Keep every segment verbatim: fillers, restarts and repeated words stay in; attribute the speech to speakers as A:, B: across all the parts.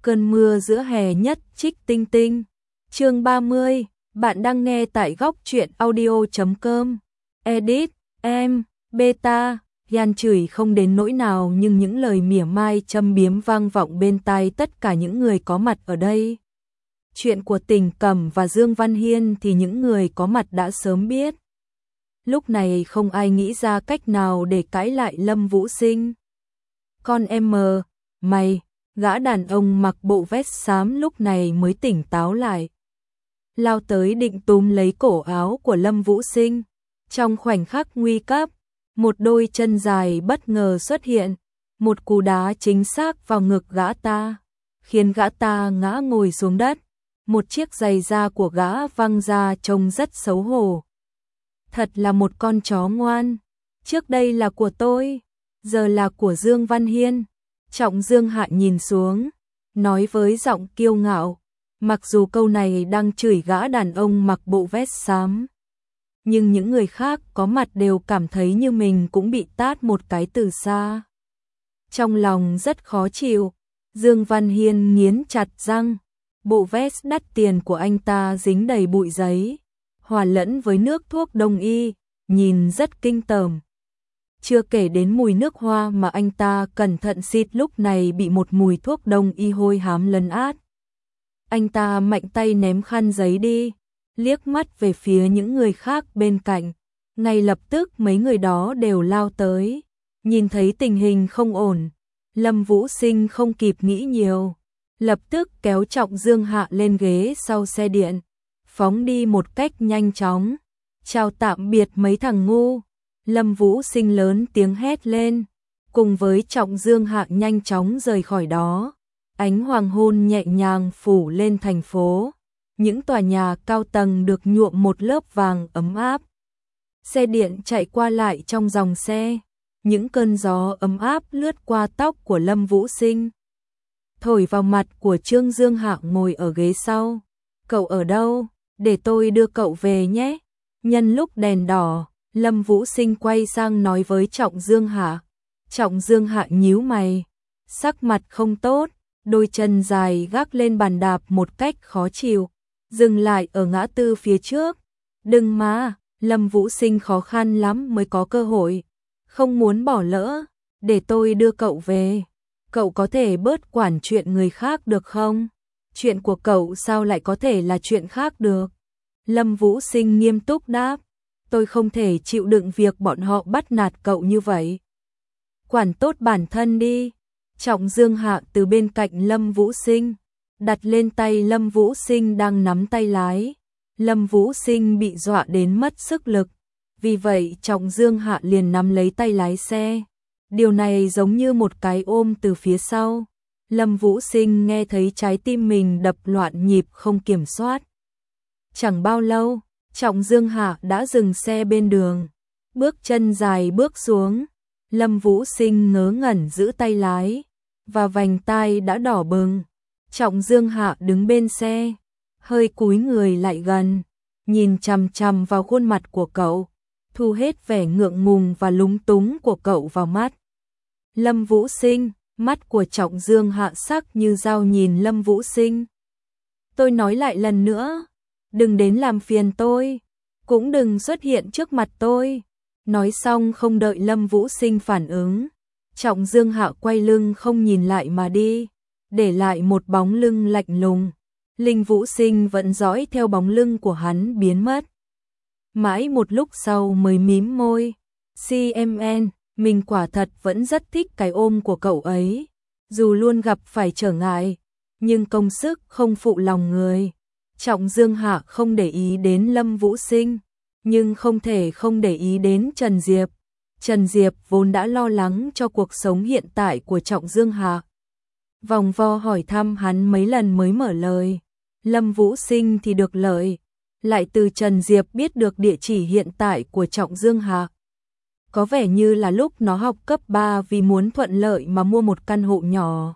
A: Cơn mưa giữa hè nhất trích tinh tinh. Chương ba mươi, bạn đang nghe tại góc truyện audio chấm com. Edit, em, beta, Yan chửi không đến nỗi nào nhưng những lời mỉa mai châm biếm vang vọng bên tai tất cả những người có mặt ở đây. Chuyện của Tình Cẩm và Dương Văn Hiên thì những người có mặt đã sớm biết. Lúc này không ai nghĩ ra cách nào để cãi lại Lâm Vũ Sinh. Con em mờ, mày, gã đàn ông mặc bộ vest xám lúc này mới tỉnh táo lại. Lao tới định túm lấy cổ áo của Lâm Vũ Sinh. Trong khoảnh khắc nguy cấp, một đôi chân dài bất ngờ xuất hiện, một cú đá chính xác vào ngực gã ta, khiến gã ta ngã ngồi xuống đất. Một chiếc giày da của gã văng ra trông rất xấu hổ. Thật là một con chó ngoan. Trước đây là của tôi, giờ là của Dương Văn Hiên. Trọng Dương Hạ nhìn xuống, nói với giọng kiêu ngạo, mặc dù câu này đang chửi gã đàn ông mặc bộ vest xám. Nhưng những người khác có mặt đều cảm thấy như mình cũng bị tát một cái từ xa. Trong lòng rất khó chịu, Dương Văn Hiên nghiến chặt răng, bộ vest đắt tiền của anh ta dính đầy bụi giấy, hòa lẫn với nước thuốc đông y, nhìn rất kinh tởm. Chưa kể đến mùi nước hoa mà anh ta cẩn thận xịt lúc này bị một mùi thuốc đông y hôi hám lấn át. Anh ta mạnh tay ném khăn giấy đi, liếc mắt về phía những người khác bên cạnh. Ngay lập tức mấy người đó đều lao tới. Nhìn thấy tình hình không ổn, Lâm Vũ Sinh không kịp nghĩ nhiều, lập tức kéo Trọng Dương Hạ lên ghế sau xe điện, phóng đi một cách nhanh chóng. Chào tạm biệt mấy thằng ngu. Lâm Vũ Sinh lớn tiếng hét lên, cùng với Trọng Dương Hạ nhanh chóng rời khỏi đó. Ánh hoàng hôn nhẹ nhàng phủ lên thành phố, những tòa nhà cao tầng được nhuộm một lớp vàng ấm áp. Xe điện chạy qua lại trong dòng xe, những cơn gió ấm áp lướt qua tóc của Lâm Vũ Sinh, thổi vào mặt của Trương Dương Hạ ngồi ở ghế sau. Cậu ở đâu? Để tôi đưa cậu về nhé. Nhân lúc đèn đỏ, Lâm Vũ Sinh quay sang nói với Trọng Dương Hạ. Trọng Dương Hạ nhíu mày, sắc mặt không tốt, đôi chân dài gác lên bàn đạp một cách khó chịu, dừng lại ở ngã tư phía trước. Đừng mà, Lâm Vũ Sinh khó khăn lắm mới có cơ hội, không muốn bỏ lỡ, để tôi đưa cậu về. Cậu có thể bớt quản chuyện người khác được không? Chuyện của cậu sao lại có thể là chuyện khác được? Lâm Vũ Sinh nghiêm túc đáp. Tôi không thể chịu đựng việc bọn họ bắt nạt cậu như vậy. Quản tốt bản thân đi. Trọng Dương Hạ từ bên cạnh Lâm Vũ Sinh, đặt lên tay Lâm Vũ Sinh đang nắm tay lái. Lâm Vũ Sinh bị dọa đến mất sức lực, vì vậy Trọng Dương Hạ liền nắm lấy tay lái xe. Điều này giống như một cái ôm từ phía sau. Lâm Vũ Sinh nghe thấy trái tim mình đập loạn nhịp không kiểm soát. Chẳng bao lâu, Trọng Dương Hạ đã dừng xe bên đường, bước chân dài bước xuống. Lâm Vũ Sinh ngớ ngẩn giữ tay lái, và vành tai đã đỏ bừng. Trọng Dương Hạ đứng bên xe, hơi cúi người lại gần, nhìn chằm chằm vào khuôn mặt của cậu, thu hết vẻ ngượng ngùng và lúng túng của cậu vào mắt. Lâm Vũ Sinh, mắt của Trọng Dương Hạ sắc như dao nhìn Lâm Vũ Sinh. Tôi nói lại lần nữa, đừng đến làm phiền tôi, cũng đừng xuất hiện trước mặt tôi. Nói xong không đợi Lâm Vũ Sinh phản ứng, Trọng Dương Hạ quay lưng không nhìn lại mà đi, để lại một bóng lưng lạnh lùng. Linh Vũ Sinh vẫn dõi theo bóng lưng của hắn biến mất. Mãi một lúc sau mới mím môi. xê em en, mình quả thật vẫn rất thích cái ôm của cậu ấy. Dù luôn gặp phải trở ngại, nhưng công sức không phụ lòng người. Trọng Dương Hạ không để ý đến Lâm Vũ Sinh, nhưng không thể không để ý đến Trần Diệp. Trần Diệp vốn đã lo lắng cho cuộc sống hiện tại của Trọng Dương Hạ, vòng vo hỏi thăm hắn mấy lần mới mở lời. Lâm Vũ Sinh thì được lợi, lại từ Trần Diệp biết được địa chỉ hiện tại của Trọng Dương Hạ. Có vẻ như là lúc nó học cấp ba vì muốn thuận lợi mà mua một căn hộ nhỏ.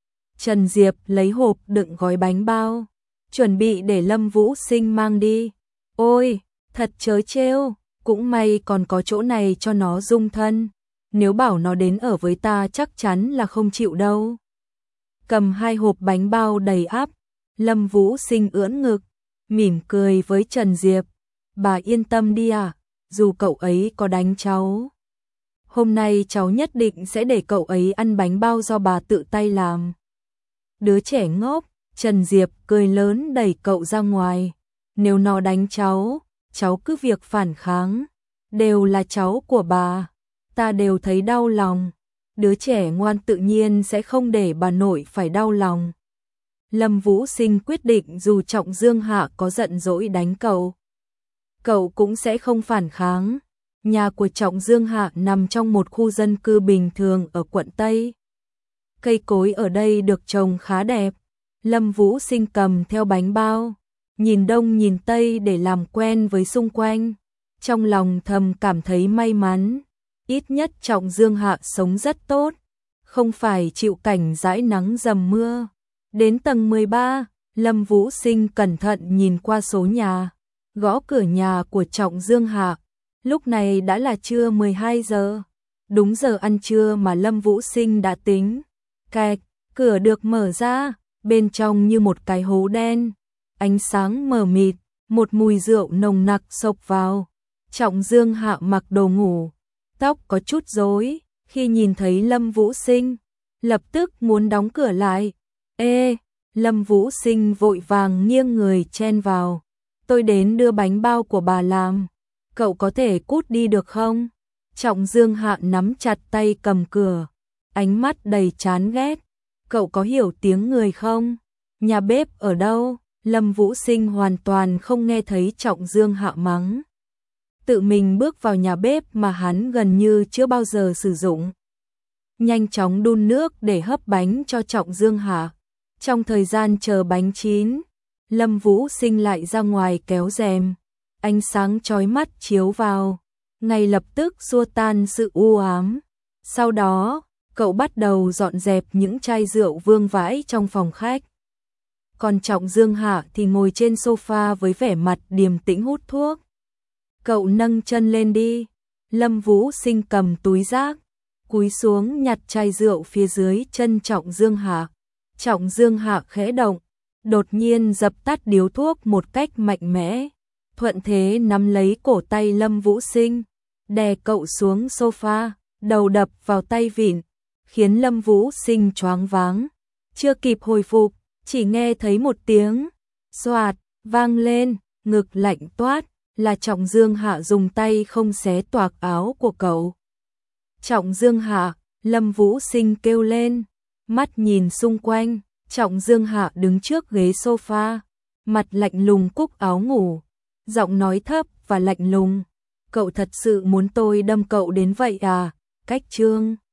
A: Trần Diệp lấy hộp đựng gói bánh bao, chuẩn bị để Lâm Vũ Sinh mang đi. Ôi, thật trớ trêu, cũng may còn có chỗ này cho nó dung thân. Nếu bảo nó đến ở với ta chắc chắn là không chịu đâu. cầm hai hộp bánh bao đầy ắp. Lâm Vũ Sinh ưỡn ngực, mỉm cười với Trần Diệp. Bà yên tâm đi à, dù cậu ấy có đánh cháu, hôm nay cháu nhất định sẽ để cậu ấy ăn bánh bao do bà tự tay làm. Đứa trẻ ngốc, Trần Diệp cười lớn đẩy cậu ra ngoài. Nếu nó đánh cháu, cháu cứ việc phản kháng. Đều là cháu của bà, ta đều thấy đau lòng. Đứa trẻ ngoan tự nhiên sẽ không để bà nội phải đau lòng. Lâm Vũ Sinh quyết định dù Trọng Dương Hạ có giận dỗi đánh cậu, cậu cũng sẽ không phản kháng. Nhà của Trọng Dương Hạ nằm trong một khu dân cư bình thường ở quận Tây. Cây cối ở đây được trồng khá đẹp. Lâm Vũ Sinh cầm theo bánh bao, nhìn đông nhìn tây để làm quen với xung quanh. Trong lòng thầm cảm thấy may mắn, ít nhất Trọng Dương Hạ sống rất tốt, không phải chịu cảnh dãi nắng dầm mưa. Đến tầng mười ba, Lâm Vũ Sinh cẩn thận nhìn qua số nhà, gõ cửa nhà của Trọng Dương Hạ. Lúc này đã là trưa mười hai giờ, đúng giờ ăn trưa mà Lâm Vũ Sinh đã tính. Cạch, cửa được mở ra, bên trong như một cái hố đen, ánh sáng mờ mịt, một mùi rượu nồng nặc xộc vào. Trọng Dương Hạ mặc đồ ngủ, tóc có chút rối, khi nhìn thấy Lâm Vũ Sinh, lập tức muốn đóng cửa lại. Ê, Lâm Vũ Sinh vội vàng nghiêng người chen vào. Tôi đến đưa bánh bao của bà làm, cậu có thể cút đi được không? Trọng Dương Hạ nắm chặt tay cầm cửa, ánh mắt đầy chán ghét. Cậu có hiểu tiếng người không? Nhà bếp ở đâu? Lâm Vũ Sinh hoàn toàn không nghe thấy Trọng Dương Hạ mắng. Tự mình bước vào nhà bếp mà hắn gần như chưa bao giờ sử dụng. Nhanh chóng đun nước để hấp bánh cho Trọng Dương Hạ. Trong thời gian chờ bánh chín, Lâm Vũ Sinh lại ra ngoài kéo rèm. Ánh sáng chói mắt chiếu vào, ngay lập tức xua tan sự u ám. Sau đó, cậu bắt đầu dọn dẹp những chai rượu vương vãi trong phòng khách. Còn Trọng Dương Hạ thì ngồi trên sofa với vẻ mặt điềm tĩnh hút thuốc. Cậu nâng chân lên đi. Lâm Vũ Sinh cầm túi rác, cúi xuống nhặt chai rượu phía dưới chân Trọng Dương Hạ. Trọng Dương Hạ khẽ động, đột nhiên dập tắt điếu thuốc một cách mạnh mẽ, thuận thế nắm lấy cổ tay Lâm Vũ Sinh, đè cậu xuống sofa, đầu đập vào tay vịn, khiến Lâm Vũ Sinh choáng váng. Chưa kịp hồi phục, chỉ nghe thấy một tiếng xoạt vang lên, ngực lạnh toát, là Trọng Dương Hạ dùng tay không xé toạc áo của cậu. Trọng Dương Hạ, Lâm Vũ Sinh kêu lên, mắt nhìn xung quanh. Trọng Dương Hạ đứng trước ghế sofa, mặt lạnh lùng cúc áo ngủ, giọng nói thấp và lạnh lùng. Cậu thật sự muốn tôi đâm cậu đến vậy à? Cách chương